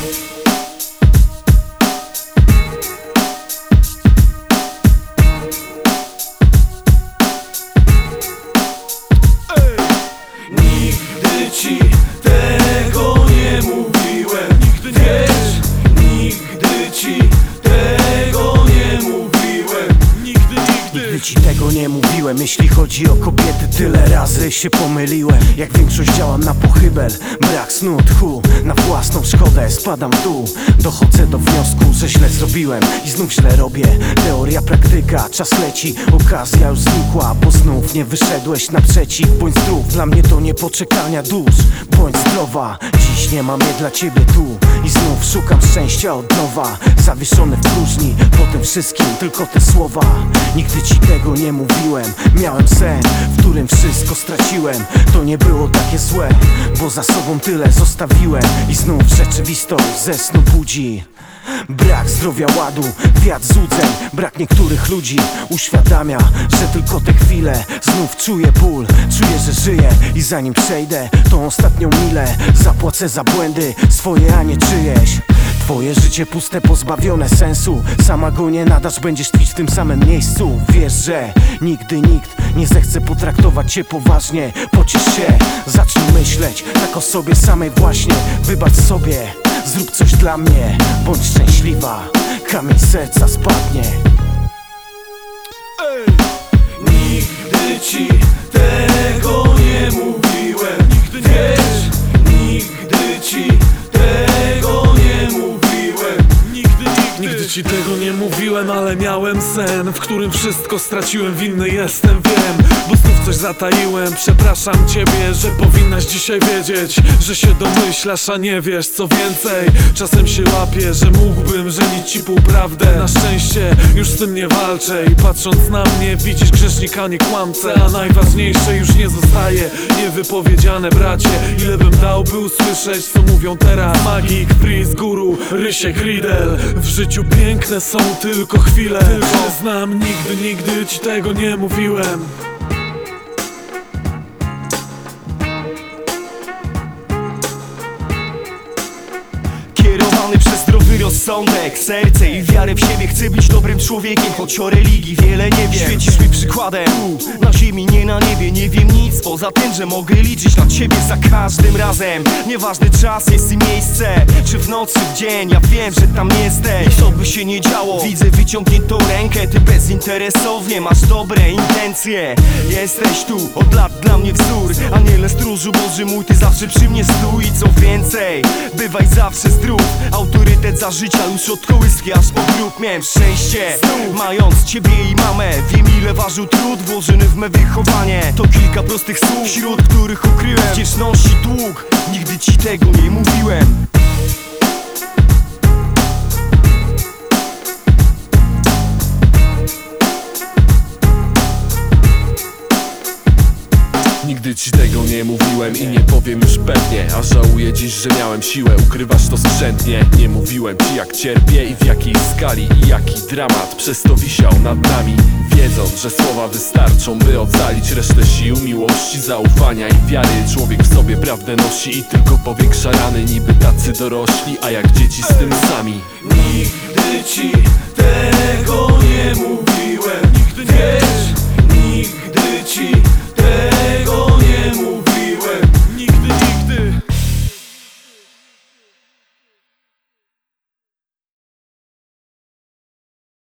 Nigdy ci tego nie mówiłem. Wiesz, nigdy ci tego nie mówiłem. Nigdy ci tego nie mówiłem. Jeśli chodzi o kobiety, tyle razy się pomyliłem. Jak większość działam na pochybel, brak snu, tchu, na własną szkodę spadam w dół. Dochodzę do wniosku, że źle zrobiłem i znów źle robię. Teoria, praktyka, czas leci, okazja już znikła, bo znów nie wyszedłeś naprzeciw. Bądź zdrów, dla mnie to nie poczekania dusz. Bądź zdrowa, dziś nie mam je dla ciebie tu. I znów szukam szczęścia od nowa, zawieszony w próżni, po tym wszystkim tylko te słowa. Nigdy ci tego nie mówiłem. Miałem sen, w którym wszystko straciłem. To nie było takie złe, bo za sobą tyle zostawiłem. I znów rzeczywistość ze snu budzi. Brak zdrowia, ładu, wiatr złudzeń. Brak niektórych ludzi uświadamia, że tylko te chwile. Znów czuję ból, czuję, że żyję. I zanim przejdę tą ostatnią milę, zapłacę za błędy swoje, a nie czyjeś. Twoje życie puste, pozbawione sensu. Sama go nie nadasz, będziesz tkwić w tym samym miejscu. Wiesz, że nigdy nikt nie zechce potraktować cię poważnie. Pociesz się, zacznij myśleć tak o sobie samej właśnie. Wybacz sobie, zrób coś dla mnie. Bądź szczęśliwa, kamień z serca spadnie. Nigdy ci tego nie mówiłem. Wiesz, nigdy ci tego nie mówiłem. Nigdy ci tego nie mówiłem, ale miałem sen, w którym wszystko straciłem, winny jestem, wiem, bo znów coś zataiłem. Przepraszam ciebie, że powinnaś dzisiaj wiedzieć, że się domyślasz, a nie wiesz co więcej. Czasem się łapię, że mógłbym żenić ci półprawdę. Na szczęście już z tym nie walczę i patrząc na mnie widzisz grzesznika, nie kłamcę. A najważniejsze już nie zostaje niewypowiedziane, bracie. Ile bym dał, by usłyszeć co mówią teraz Magik, Freeze, Guru, Rysiek, Riddle. W życiu piękne są tylko chwile. Przyznam, nigdy ci tego nie mówiłem. Kierowany przez zdrowy rozsądek, serce i wiarę w siebie, chcę być dobrym człowiekiem, choć o religii wiele nie wiem. Świecisz mi przykładem, na ziemi, nie na niebie. Nie wiem nic poza tym, że mogę liczyć na ciebie za każdym razem. Nieważny czas jest i miejsce, czy w nocy, w dzień, ja wiem, że tam jesteś. Co by się nie działo, widzę wyciągniętą rękę. Ty bezinteresownie masz dobre intencje. Jesteś tu od lat dla mnie wzór, aniele stróżu Boży mój, ty zawsze przy mnie stój. I co więcej, bywaj zawsze zdrów. Autorytet za życia już od kołyski aż po grób. Miałem szczęście, mając ciebie i mamę. Wiem ile ważył trud włożony w me wychowanie. To kilka prostych słów, wśród których ukryłem wdzięczność i dług. Nigdy ci tego nie mówiłem. Nigdy ci tego nie mówiłem i nie powiem już pewnie. A żałuję dziś, że miałem siłę ukrywać to skrzętnie. Nie mówiłem ci jak cierpię i w jakiej skali i jaki dramat przez to wisiał nad nami. Wiedząc, że słowa wystarczą, by ocalić resztę sił, miłości, zaufania i wiary. Człowiek w sobie prawdę nosi i tylko powiększa rany. Niby tacy dorośli, a jak dzieci z tym sami. Nigdy ci tego nie mówiłem. Wiesz,